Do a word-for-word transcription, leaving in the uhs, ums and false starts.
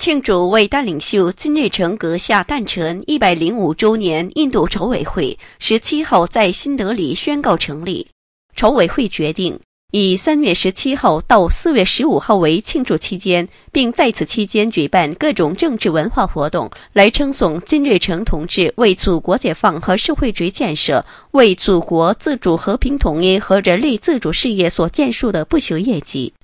庆祝伟大领袖金日成阁下诞辰一百零五周年，印度筹委会十七号在新德里宣告成立。筹委会决定以三月十七号到四月十五号为庆祝期间，并在此期间举办各种政治文化活动，来称颂金日成同志为祖国解放和社会主义建设、为祖国自主和平统一和人类自主事业所建树的不朽业绩。